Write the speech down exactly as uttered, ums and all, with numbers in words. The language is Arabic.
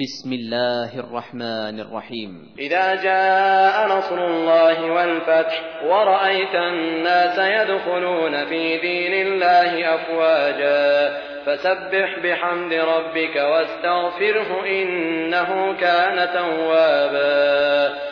بسم الله الرحمن الرحيم. إذا جاء نصر الله والفتح ورأيت الناس يدخلون في دين الله أفواجا فسبح بحمد ربك واستغفره إنه كان توابا